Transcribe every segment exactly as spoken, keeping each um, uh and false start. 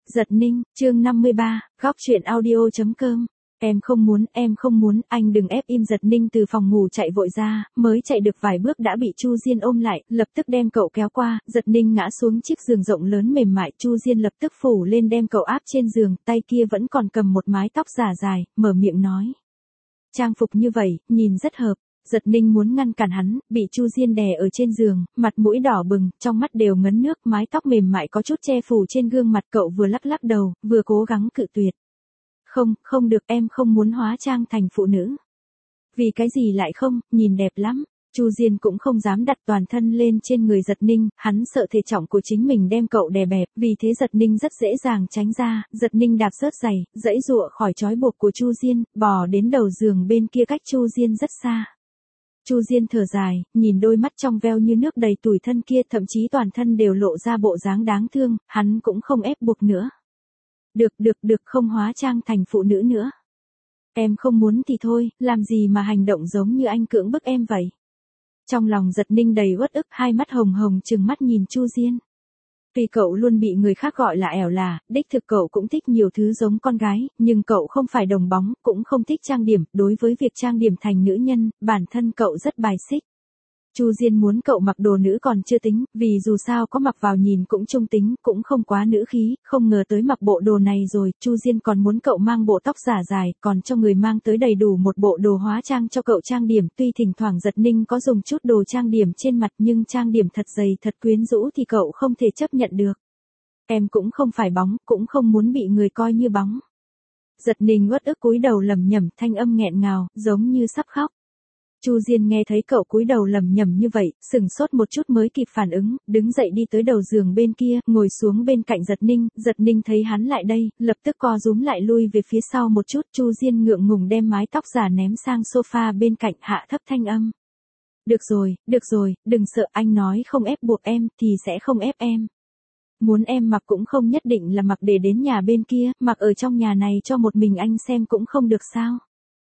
Giật Ninh, chương năm mươi ba, góc chuyện audio chấm com. Em không muốn, em không muốn, anh đừng ép im. Giật Ninh từ phòng ngủ chạy vội ra, mới chạy được vài bước đã bị Chu Diên ôm lại, lập tức đem cậu kéo qua. Giật Ninh ngã xuống chiếc giường rộng lớn mềm mại, Chu Diên lập tức phủ lên đem cậu áp trên giường, tay kia vẫn còn cầm một mái tóc giả dài, mở miệng nói. Trang phục như vậy, nhìn rất hợp. Giật Ninh muốn ngăn cản hắn, bị Chu Diên đè ở trên giường, mặt mũi đỏ bừng, trong mắt đều ngấn nước, mái tóc mềm mại có chút che phủ trên gương mặt, cậu vừa lắc lắc đầu, vừa cố gắng cự tuyệt. Không, không được, em không muốn hóa trang thành phụ nữ. Vì cái gì lại không, nhìn đẹp lắm. Chu Diên cũng không dám đặt toàn thân lên trên người Giật Ninh, hắn sợ thể trọng của chính mình đem cậu đè bẹp, vì thế Giật Ninh rất dễ dàng tránh ra. Giật Ninh đạp rớt giày, giãy giụa khỏi trói buộc của Chu Diên, bò đến đầu giường bên kia cách Chu Diên rất xa. Chu Diên thở dài, nhìn đôi mắt trong veo như nước đầy tủi thân kia, thậm chí toàn thân đều lộ ra bộ dáng đáng thương, hắn cũng không ép buộc nữa. Được, được, được, không hóa trang thành phụ nữ nữa. Em không muốn thì thôi, làm gì mà hành động giống như anh cưỡng bức em vậy. Trong lòng Giật Ninh đầy uất ức, hai mắt hồng hồng trừng mắt nhìn Chu Diên. Vì cậu luôn bị người khác gọi là ẻo là, đích thực cậu cũng thích nhiều thứ giống con gái, nhưng cậu không phải đồng bóng, cũng không thích trang điểm, đối với việc trang điểm thành nữ nhân, bản thân cậu rất bài xích. Chu Diên muốn cậu mặc đồ nữ còn chưa tính, vì dù sao có mặc vào nhìn cũng trung tính, cũng không quá nữ khí, không ngờ tới mặc bộ đồ này rồi, Chu Diên còn muốn cậu mang bộ tóc giả dài, còn cho người mang tới đầy đủ một bộ đồ hóa trang cho cậu trang điểm, tuy thỉnh thoảng Giật Ninh có dùng chút đồ trang điểm trên mặt nhưng trang điểm thật dày thật quyến rũ thì cậu không thể chấp nhận được. Em cũng không phải bóng, cũng không muốn bị người coi như bóng. Giật Ninh uất ức cúi đầu lẩm nhẩm, thanh âm nghẹn ngào, giống như sắp khóc. Chu Diên nghe thấy cậu cúi đầu lẩm nhẩm như vậy, sừng sốt một chút mới kịp phản ứng, đứng dậy đi tới đầu giường bên kia, ngồi xuống bên cạnh Giật Ninh. Giật Ninh thấy hắn lại đây, lập tức co rúm lại lui về phía sau một chút. Chu Diên ngượng ngùng đem mái tóc giả ném sang sofa bên cạnh, hạ thấp thanh âm. Được rồi, được rồi, đừng sợ, anh nói không ép buộc em thì sẽ không ép em. Muốn em mặc cũng không nhất định là mặc để đến nhà bên kia, mặc ở trong nhà này cho một mình anh xem cũng không được sao.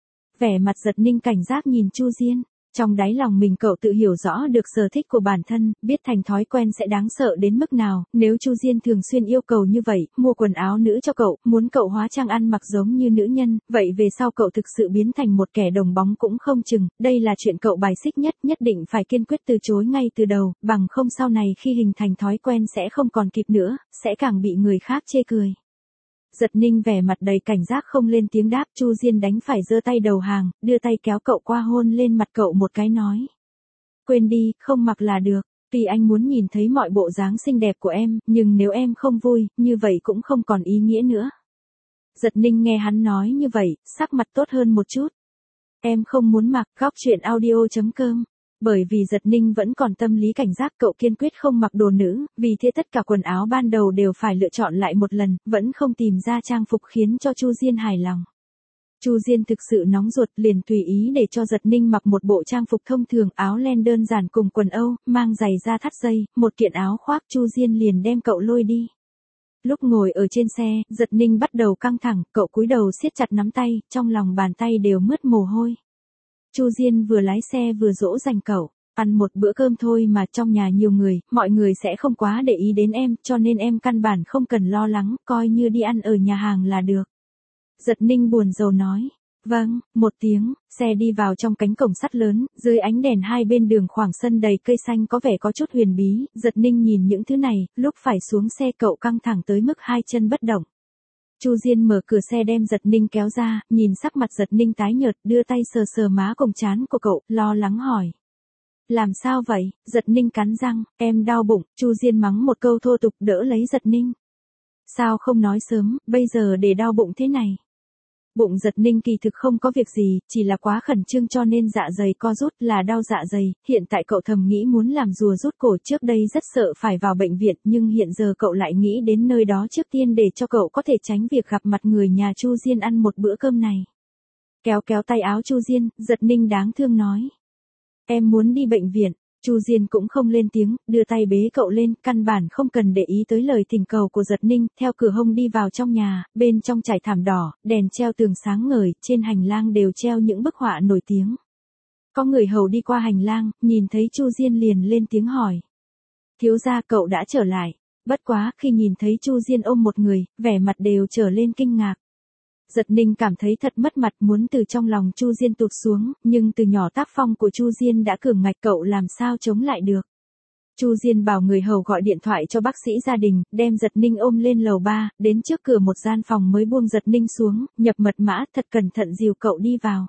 Vẻ mặt Giật Ninh cảnh giác nhìn Chu Diên, trong đáy lòng mình cậu tự hiểu rõ được sở thích của bản thân, biết thành thói quen sẽ đáng sợ đến mức nào, nếu Chu Diên thường xuyên yêu cầu như vậy, mua quần áo nữ cho cậu, muốn cậu hóa trang ăn mặc giống như nữ nhân, vậy về sau cậu thực sự biến thành một kẻ đồng bóng cũng không chừng, đây là chuyện cậu bài xích nhất, nhất định phải kiên quyết từ chối ngay từ đầu, bằng không sau này khi hình thành thói quen sẽ không còn kịp nữa, sẽ càng bị người khác chê cười. Giật Ninh vẻ mặt đầy cảnh giác không lên tiếng đáp. Chu Diên đánh phải giơ tay đầu hàng, đưa tay kéo cậu qua hôn lên mặt cậu một cái nói. Quên đi, không mặc là được, vì anh muốn nhìn thấy mọi bộ dáng xinh đẹp của em, nhưng nếu em không vui, như vậy cũng không còn ý nghĩa nữa. Giật Ninh nghe hắn nói như vậy, sắc mặt tốt hơn một chút. Em không muốn mặc. Góc chuyện audio chấm com. Bởi vì Giật Ninh vẫn còn tâm lý cảnh giác, cậu kiên quyết không mặc đồ nữ, vì thế tất cả quần áo ban đầu đều phải lựa chọn lại một lần, vẫn không tìm ra trang phục khiến cho Chu Diên hài lòng. Chu Diên thực sự nóng ruột, liền tùy ý để cho Giật Ninh mặc một bộ trang phục thông thường, áo len đơn giản cùng quần âu, mang giày da thắt dây, một kiện áo khoác. Chu Diên liền đem cậu lôi đi. Lúc ngồi ở trên xe, Giật Ninh bắt đầu căng thẳng, cậu cúi đầu siết chặt nắm tay, trong lòng bàn tay đều mướt mồ hôi. Chu Diên vừa lái xe vừa dỗ dành cậu, ăn một bữa cơm thôi mà, trong nhà nhiều người, mọi người sẽ không quá để ý đến em, cho nên em căn bản không cần lo lắng, coi như đi ăn ở nhà hàng là được. Giật Ninh buồn rầu nói. Vâng, một tiếng, xe đi vào trong cánh cổng sắt lớn, dưới ánh đèn hai bên đường khoảng sân đầy cây xanh có vẻ có chút huyền bí. Giật Ninh nhìn những thứ này, lúc phải xuống xe cậu căng thẳng tới mức hai chân bất động. Chu Diên mở cửa xe đem Giật Ninh kéo ra, nhìn sắc mặt Giật Ninh tái nhợt, đưa tay sờ sờ má cùng trán của cậu, lo lắng hỏi. Làm sao vậy? Giật Ninh cắn răng, em đau bụng. Chu Diên mắng một câu thô tục đỡ lấy Giật Ninh. Sao không nói sớm, bây giờ để đau bụng thế này? Bụng Giật Ninh kỳ thực không có việc gì, chỉ là quá khẩn trương cho nên dạ dày co rút, là đau dạ dày. Hiện tại cậu thầm nghĩ muốn làm rùa rút cổ, trước đây rất sợ phải vào bệnh viện, nhưng hiện giờ cậu lại nghĩ đến nơi đó trước tiên để cho cậu có thể tránh việc gặp mặt người nhà Chu Diên ăn một bữa cơm này. Kéo kéo tay áo Chu Diên, Giật Ninh đáng thương nói. Em muốn đi bệnh viện. Chu Diên cũng không lên tiếng, đưa tay bế cậu lên, căn bản không cần để ý tới lời thỉnh cầu của Giật Ninh, theo cửa hông đi vào trong nhà, bên trong trải thảm đỏ, đèn treo tường sáng ngời, trên hành lang đều treo những bức họa nổi tiếng. Có người hầu đi qua hành lang, nhìn thấy Chu Diên liền lên tiếng hỏi. Thiếu gia, cậu đã trở lại. Bất quá, khi nhìn thấy Chu Diên ôm một người, vẻ mặt đều trở lên kinh ngạc. Giật Ninh cảm thấy thật mất mặt, muốn từ trong lòng Chu Diên tụt xuống, nhưng từ nhỏ tác phong của Chu Diên đã cường ngạch, cậu làm sao chống lại được. Chu Diên bảo người hầu gọi điện thoại cho bác sĩ gia đình, đem Giật Ninh ôm lên lầu ba, đến trước cửa một gian phòng mới buông Giật Ninh xuống, nhập mật mã, thật cẩn thận dìu cậu đi vào.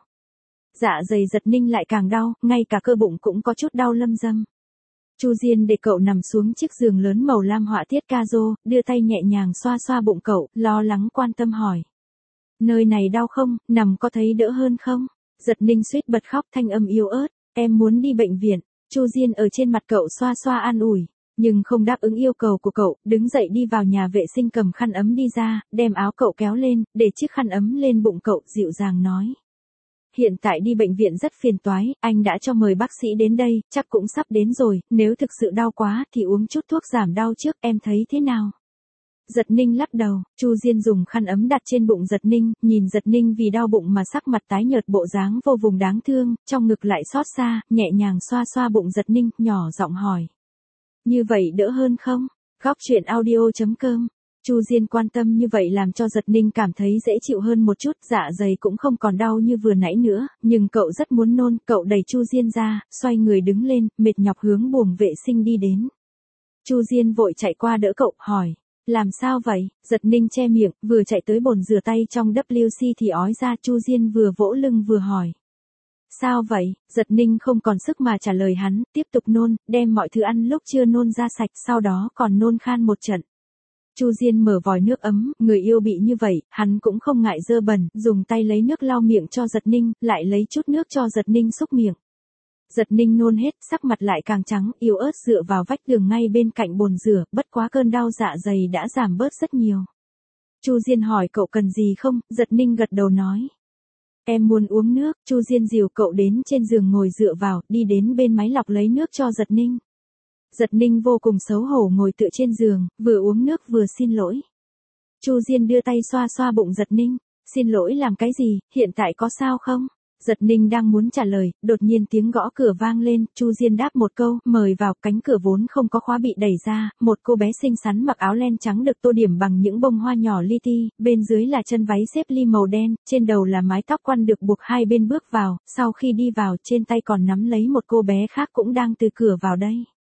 Dạ dày Giật Ninh lại càng đau, ngay cả cơ bụng cũng có chút đau lâm dâm. Chu Diên để cậu nằm xuống chiếc giường lớn màu lam họa tiết ca-rô, đưa tay nhẹ nhàng xoa xoa bụng cậu, lo lắng quan tâm hỏi. Nơi này đau không, nằm có thấy đỡ hơn không? Giật Ninh suýt bật khóc, thanh âm yếu ớt, em muốn đi bệnh viện. Chu Diên ở trên mặt cậu xoa xoa an ủi, nhưng không đáp ứng yêu cầu của cậu, đứng dậy đi vào nhà vệ sinh cầm khăn ấm đi ra, đem áo cậu kéo lên, để chiếc khăn ấm lên bụng cậu, dịu dàng nói. Hiện tại đi bệnh viện rất phiền toái, anh đã cho mời bác sĩ đến đây, chắc cũng sắp đến rồi, nếu thực sự đau quá thì uống chút thuốc giảm đau trước, em thấy thế nào? Giật Ninh lắc đầu, Chu Diên dùng khăn ấm đặt trên bụng Giật Ninh, nhìn Giật Ninh vì đau bụng mà sắc mặt tái nhợt, bộ dáng vô cùng đáng thương, trong ngực lại xót xa, nhẹ nhàng xoa xoa bụng Giật Ninh, nhỏ giọng hỏi. Như vậy đỡ hơn không? Góc truyện audio chấm com. Chu Diên quan tâm như vậy làm cho Giật Ninh cảm thấy dễ chịu hơn một chút, dạ dày cũng không còn đau như vừa nãy nữa, nhưng cậu rất muốn nôn, cậu đẩy Chu Diên ra, xoay người đứng lên, mệt nhọc hướng buồng vệ sinh đi đến. Chu Diên vội chạy qua đỡ cậu, hỏi. Làm sao vậy? Giật Ninh che miệng, vừa chạy tới bồn rửa tay trong vê kép xê thì ói ra. Chu Diên vừa vỗ lưng vừa hỏi. Sao vậy? Giật Ninh không còn sức mà trả lời hắn, tiếp tục nôn, đem mọi thứ ăn lúc chưa nôn ra sạch, sau đó còn nôn khan một trận. Chu Diên mở vòi nước ấm, người yêu bị như vậy, hắn cũng không ngại dơ bẩn, dùng tay lấy nước lau miệng cho Giật Ninh, lại lấy chút nước cho Giật Ninh xúc miệng. Giật Ninh nôn hết, sắc mặt lại càng trắng, yếu ớt dựa vào vách tường ngay bên cạnh bồn rửa, bất quá cơn đau dạ dày đã giảm bớt rất nhiều. Chu Diên hỏi cậu cần gì không, Giật Ninh gật đầu nói. Em muốn uống nước, Chu Diên dìu cậu đến trên giường ngồi dựa vào, đi đến bên máy lọc lấy nước cho Giật Ninh. Giật Ninh vô cùng xấu hổ ngồi tựa trên giường, vừa uống nước vừa xin lỗi. Chu Diên đưa tay xoa xoa bụng Giật Ninh, xin lỗi làm cái gì, hiện tại có sao không? Giật Ninh đang muốn trả lời, đột nhiên tiếng gõ cửa vang lên, Chu Diên đáp một câu, mời vào, cánh cửa vốn không có khóa bị đẩy ra, một cô bé xinh xắn mặc áo len trắng được tô điểm bằng những bông hoa nhỏ li ti, bên dưới là chân váy xếp ly màu đen, trên đầu là mái tóc quăn được buộc hai bên bước vào, sau khi đi vào, trên tay còn nắm lấy một cô bé khác cũng đang từ cửa vào đây.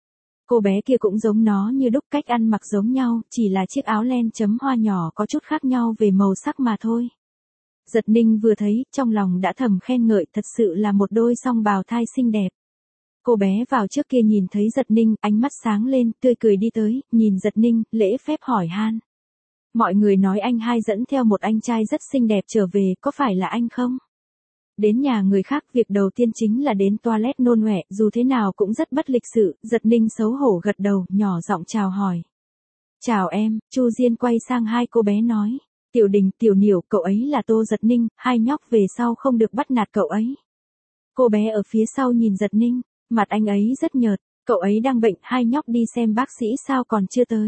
Cô bé kia cũng giống nó như đúc, cách ăn mặc giống nhau, chỉ là chiếc áo len chấm hoa nhỏ có chút khác nhau về màu sắc mà thôi. Giật Ninh vừa thấy, trong lòng đã thầm khen ngợi, thật sự là một đôi song bào thai xinh đẹp. Cô bé vào trước kia nhìn thấy Giật Ninh, ánh mắt sáng lên, tươi cười đi tới, nhìn Giật Ninh, lễ phép hỏi han. Mọi người nói anh hai dẫn theo một anh trai rất xinh đẹp trở về, có phải là anh không? Đến nhà người khác, việc đầu tiên chính là đến toilet nôn ọe, dù thế nào cũng rất bất lịch sự, Giật Ninh xấu hổ gật đầu, nhỏ giọng chào hỏi. Chào em, Chu Diên quay sang hai cô bé nói. Tiểu Đình, Tiểu Niểu, cậu ấy là Tô Giật Ninh, hai nhóc về sau không được bắt nạt cậu ấy. Cô bé ở phía sau nhìn Giật Ninh, mặt anh ấy rất nhợt, cậu ấy đang bệnh, hai nhóc đi xem bác sĩ sao còn chưa tới.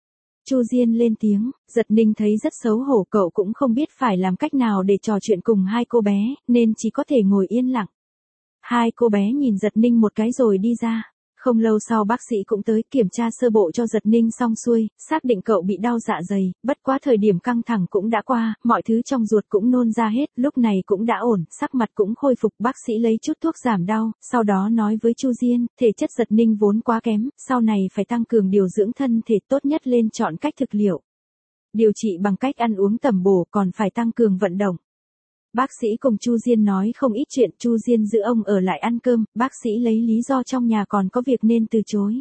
Chu Diên lên tiếng, Giật Ninh thấy rất xấu hổ, cậu cũng không biết phải làm cách nào để trò chuyện cùng hai cô bé, nên chỉ có thể ngồi yên lặng. Hai cô bé nhìn Giật Ninh một cái rồi đi ra. Không lâu sau bác sĩ cũng tới kiểm tra sơ bộ cho Giật Ninh xong xuôi, xác định cậu bị đau dạ dày, bất quá thời điểm căng thẳng cũng đã qua, mọi thứ trong ruột cũng nôn ra hết, lúc này cũng đã ổn, sắc mặt cũng khôi phục, bác sĩ lấy chút thuốc giảm đau, sau đó nói với Chu Diên, thể chất Giật Ninh vốn quá kém, sau này phải tăng cường điều dưỡng thân thể, tốt nhất lên chọn cách thực liệu. Điều trị bằng cách ăn uống tầm bổ, còn phải tăng cường vận động. Bác sĩ cùng Chu Diên nói không ít chuyện, Chu Diên giữ ông ở lại ăn cơm, bác sĩ lấy lý do trong nhà còn có việc nên từ chối.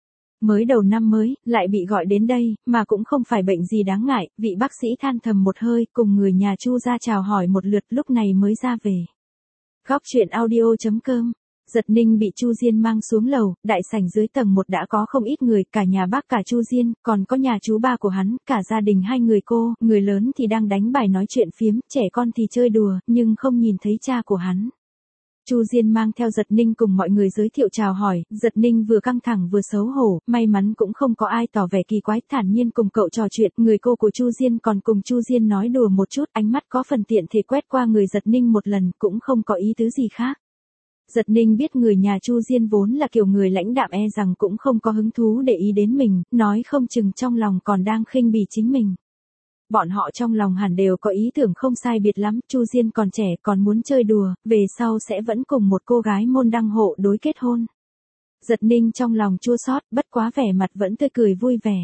Mới đầu năm mới, lại bị gọi đến đây, mà cũng không phải bệnh gì đáng ngại, vị bác sĩ than thầm một hơi, cùng người nhà Chu ra chào hỏi một lượt, lúc này mới ra về. Góc truyện audio chấm com. Giật Ninh bị Chu Diên mang xuống lầu, đại sảnh dưới tầng một đã có không ít người, cả nhà bác cả Chu Diên, còn có nhà chú ba của hắn, cả gia đình hai người cô, người lớn thì đang đánh bài nói chuyện phiếm, trẻ con thì chơi đùa, nhưng không nhìn thấy cha của hắn. Chu Diên mang theo Giật Ninh cùng mọi người giới thiệu chào hỏi, Giật Ninh vừa căng thẳng vừa xấu hổ, may mắn cũng không có ai tỏ vẻ kỳ quái, thản nhiên cùng cậu trò chuyện, người cô của Chu Diên còn cùng Chu Diên nói đùa một chút, ánh mắt có phần tiện thể quét qua người Giật Ninh một lần, cũng không có ý tứ gì khác. Giật Ninh biết người nhà Chu Diên vốn là kiểu người lãnh đạm, e rằng cũng không có hứng thú để ý đến mình, nói không chừng trong lòng còn đang khinh bỉ chính mình. Bọn họ trong lòng hẳn đều có ý tưởng không sai biệt lắm, Chu Diên còn trẻ còn muốn chơi đùa, về sau sẽ vẫn cùng một cô gái môn đăng hộ đối kết hôn. Giật Ninh trong lòng chua xót, bất quá vẻ mặt vẫn tươi cười vui vẻ.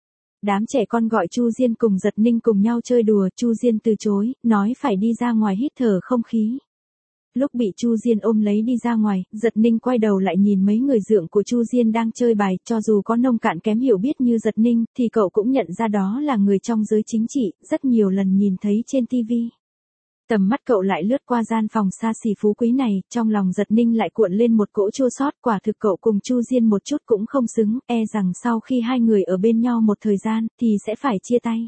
Đám trẻ con gọi Chu Diên cùng Giật Ninh cùng nhau chơi đùa, Chu Diên từ chối, nói phải đi ra ngoài hít thở không khí. Lúc bị Chu Diên ôm lấy đi ra ngoài, Giật Ninh quay đầu lại nhìn mấy người dượng của Chu Diên đang chơi bài, cho dù có nông cạn kém hiểu biết như Giật Ninh, thì cậu cũng nhận ra đó là người trong giới chính trị, rất nhiều lần nhìn thấy trên ti vi. Tầm mắt cậu lại lướt qua gian phòng xa xỉ phú quý này, trong lòng Giật Ninh lại cuộn lên một cỗ chua xót, quả thực cậu cùng Chu Diên một chút cũng không xứng, e rằng sau khi hai người ở bên nhau một thời gian, thì sẽ phải chia tay.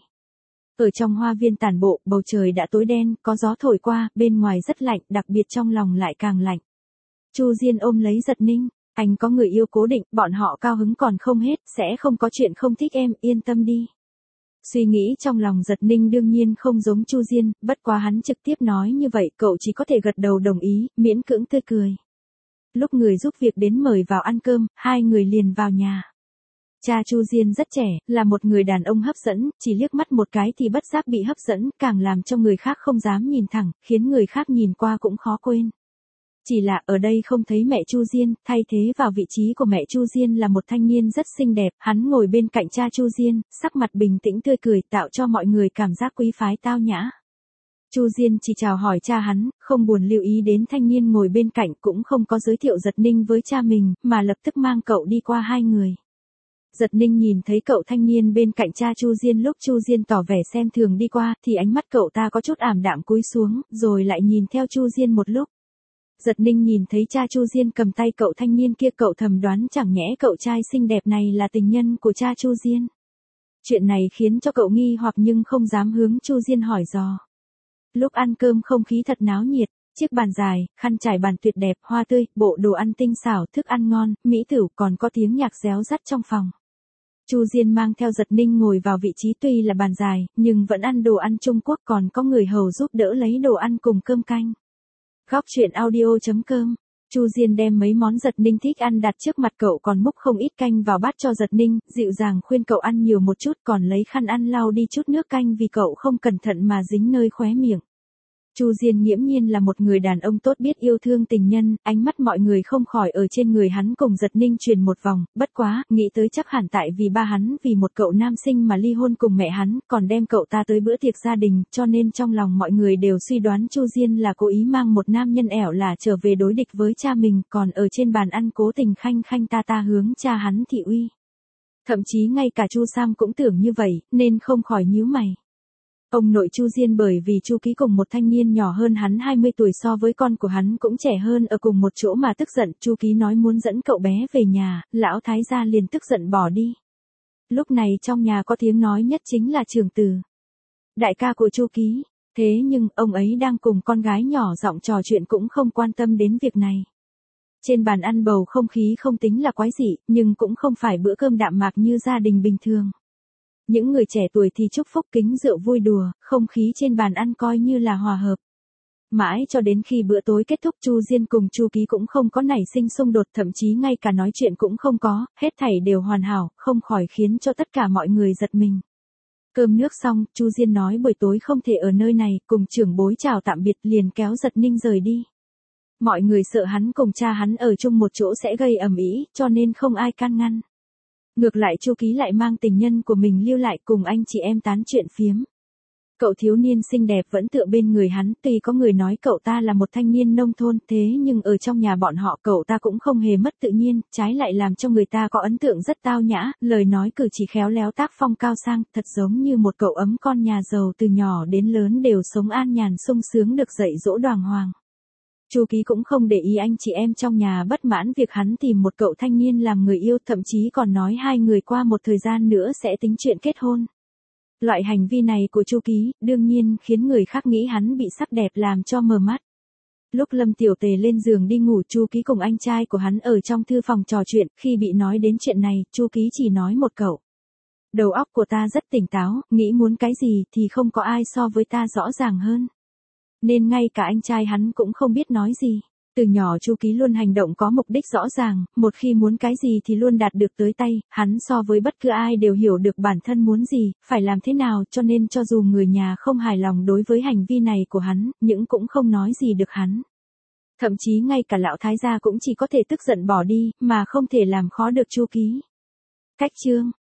Ở trong hoa viên tản bộ, bầu trời đã tối đen, có gió thổi qua, bên ngoài rất lạnh, đặc biệt trong lòng lại càng lạnh. Chu Diên ôm lấy Giật Ninh, anh có người yêu cố định, bọn họ cao hứng còn không hết, sẽ không có chuyện không thích em, yên tâm đi. Suy nghĩ trong lòng Giật Ninh đương nhiên không giống Chu Diên, bất quá hắn trực tiếp nói như vậy, cậu chỉ có thể gật đầu đồng ý, miễn cưỡng tươi cười. Lúc người giúp việc đến mời vào ăn cơm, hai người liền vào nhà. Cha Chu Diên rất trẻ, là một người đàn ông hấp dẫn, chỉ liếc mắt một cái thì bất giác bị hấp dẫn, càng làm cho người khác không dám nhìn thẳng, khiến người khác nhìn qua cũng khó quên. Chỉ là ở đây không thấy mẹ Chu Diên, thay thế vào vị trí của mẹ Chu Diên là một thanh niên rất xinh đẹp, hắn ngồi bên cạnh cha Chu Diên, sắc mặt bình tĩnh tươi cười, tạo cho mọi người cảm giác quý phái tao nhã. Chu Diên chỉ chào hỏi cha hắn, không buồn lưu ý đến thanh niên ngồi bên cạnh, cũng không có giới thiệu Giật Ninh với cha mình, mà lập tức mang cậu đi qua hai người. Giật Ninh nhìn thấy cậu thanh niên bên cạnh cha Chu Diên, lúc Chu Diên tỏ vẻ xem thường đi qua, thì ánh mắt cậu ta có chút ảm đạm cúi xuống, rồi lại nhìn theo Chu Diên một lúc. Giật Ninh nhìn thấy cha Chu Diên cầm tay cậu thanh niên kia, cậu thầm đoán chẳng nhẽ cậu trai xinh đẹp này là tình nhân của cha Chu Diên. Chuyện này khiến cho cậu nghi hoặc nhưng không dám hướng Chu Diên hỏi dò. Lúc ăn cơm không khí thật náo nhiệt, chiếc bàn dài, khăn trải bàn tuyệt đẹp, hoa tươi, bộ đồ ăn tinh xảo, thức ăn ngon, mỹ tửu, còn có tiếng nhạc réo rắt trong phòng. Chu Diên mang theo Giật Ninh ngồi vào vị trí tuy là bàn dài, nhưng vẫn ăn đồ ăn Trung Quốc, còn có người hầu giúp đỡ lấy đồ ăn cùng cơm canh. Góc truyện audio chấm com. Chu Diên đem mấy món Giật Ninh thích ăn đặt trước mặt cậu, còn múc không ít canh vào bát cho Giật Ninh, dịu dàng khuyên cậu ăn nhiều một chút, còn lấy khăn ăn lau đi chút nước canh vì cậu không cẩn thận mà dính nơi khóe miệng. Chu Diên nghiễm nhiên là một người đàn ông tốt, biết yêu thương tình nhân, ánh mắt mọi người không khỏi ở trên người hắn cùng Giật Ninh truyền một vòng, bất quá, nghĩ tới chắc hẳn tại vì ba hắn vì một cậu nam sinh mà ly hôn cùng mẹ hắn, còn đem cậu ta tới bữa tiệc gia đình, cho nên trong lòng mọi người đều suy đoán Chu Diên là cố ý mang một nam nhân ẻo lả trở về đối địch với cha mình, còn ở trên bàn ăn cố tình khanh khanh ta ta hướng cha hắn thị uy. Thậm chí ngay cả Chu Sam cũng tưởng như vậy, nên không khỏi nhíu mày. Ông nội Chu Diên bởi vì Chu Ký cùng một thanh niên nhỏ hơn hắn hai mươi tuổi, so với con của hắn cũng trẻ hơn, ở cùng một chỗ mà tức giận, Chu Ký nói muốn dẫn cậu bé về nhà, lão thái gia liền tức giận bỏ đi. Lúc này trong nhà có tiếng nói nhất chính là Trường Từ, đại ca của Chu Ký, thế nhưng ông ấy đang cùng con gái nhỏ giọng trò chuyện cũng không quan tâm đến việc này. Trên bàn ăn bầu không khí không tính là quái dị, nhưng cũng không phải bữa cơm đạm mạc như gia đình bình thường. Những người trẻ tuổi thì chúc phúc kính rượu vui đùa, không khí trên bàn ăn coi như là hòa hợp. Mãi cho đến khi bữa tối kết thúc, Chu Diên cùng Chu Ký cũng không có nảy sinh xung đột, thậm chí ngay cả nói chuyện cũng không có, hết thảy đều hoàn hảo, không khỏi khiến cho tất cả mọi người giật mình. Cơm nước xong, Chu Diên nói buổi tối không thể ở nơi này, cùng trưởng bối chào tạm biệt liền kéo Giật Ninh rời đi. Mọi người sợ hắn cùng cha hắn ở chung một chỗ sẽ gây ầm ĩ, cho nên không ai can ngăn. Ngược lại Chu Ký lại mang tình nhân của mình lưu lại cùng anh chị em tán chuyện phiếm. Cậu thiếu niên xinh đẹp vẫn tựa bên người hắn, tuy có người nói cậu ta là một thanh niên nông thôn, thế nhưng ở trong nhà bọn họ cậu ta cũng không hề mất tự nhiên, trái lại làm cho người ta có ấn tượng rất tao nhã, lời nói cử chỉ khéo léo, tác phong cao sang, thật giống như một cậu ấm con nhà giàu, từ nhỏ đến lớn đều sống an nhàn sung sướng, được dạy dỗ đàng hoàng. Chu Ký cũng không để ý anh chị em trong nhà bất mãn việc hắn tìm một cậu thanh niên làm người yêu, thậm chí còn nói hai người qua một thời gian nữa sẽ tính chuyện kết hôn. Loại hành vi này của Chu Ký, đương nhiên khiến người khác nghĩ hắn bị sắc đẹp làm cho mờ mắt. Lúc Lâm Tiểu Tề lên giường đi ngủ, Chu Ký cùng anh trai của hắn ở trong thư phòng trò chuyện, khi bị nói đến chuyện này, Chu Ký chỉ nói một câu: đầu óc của ta rất tỉnh táo, nghĩ muốn cái gì thì không có ai so với ta rõ ràng hơn. Nên ngay cả anh trai hắn cũng không biết nói gì. Từ nhỏ Chu Ký luôn hành động có mục đích rõ ràng, một khi muốn cái gì thì luôn đạt được tới tay, hắn so với bất cứ ai đều hiểu được bản thân muốn gì, phải làm thế nào, cho nên cho dù người nhà không hài lòng đối với hành vi này của hắn, nhưng cũng không nói gì được hắn. Thậm chí ngay cả lão thái gia cũng chỉ có thể tức giận bỏ đi, mà không thể làm khó được Chu Ký. Cách chương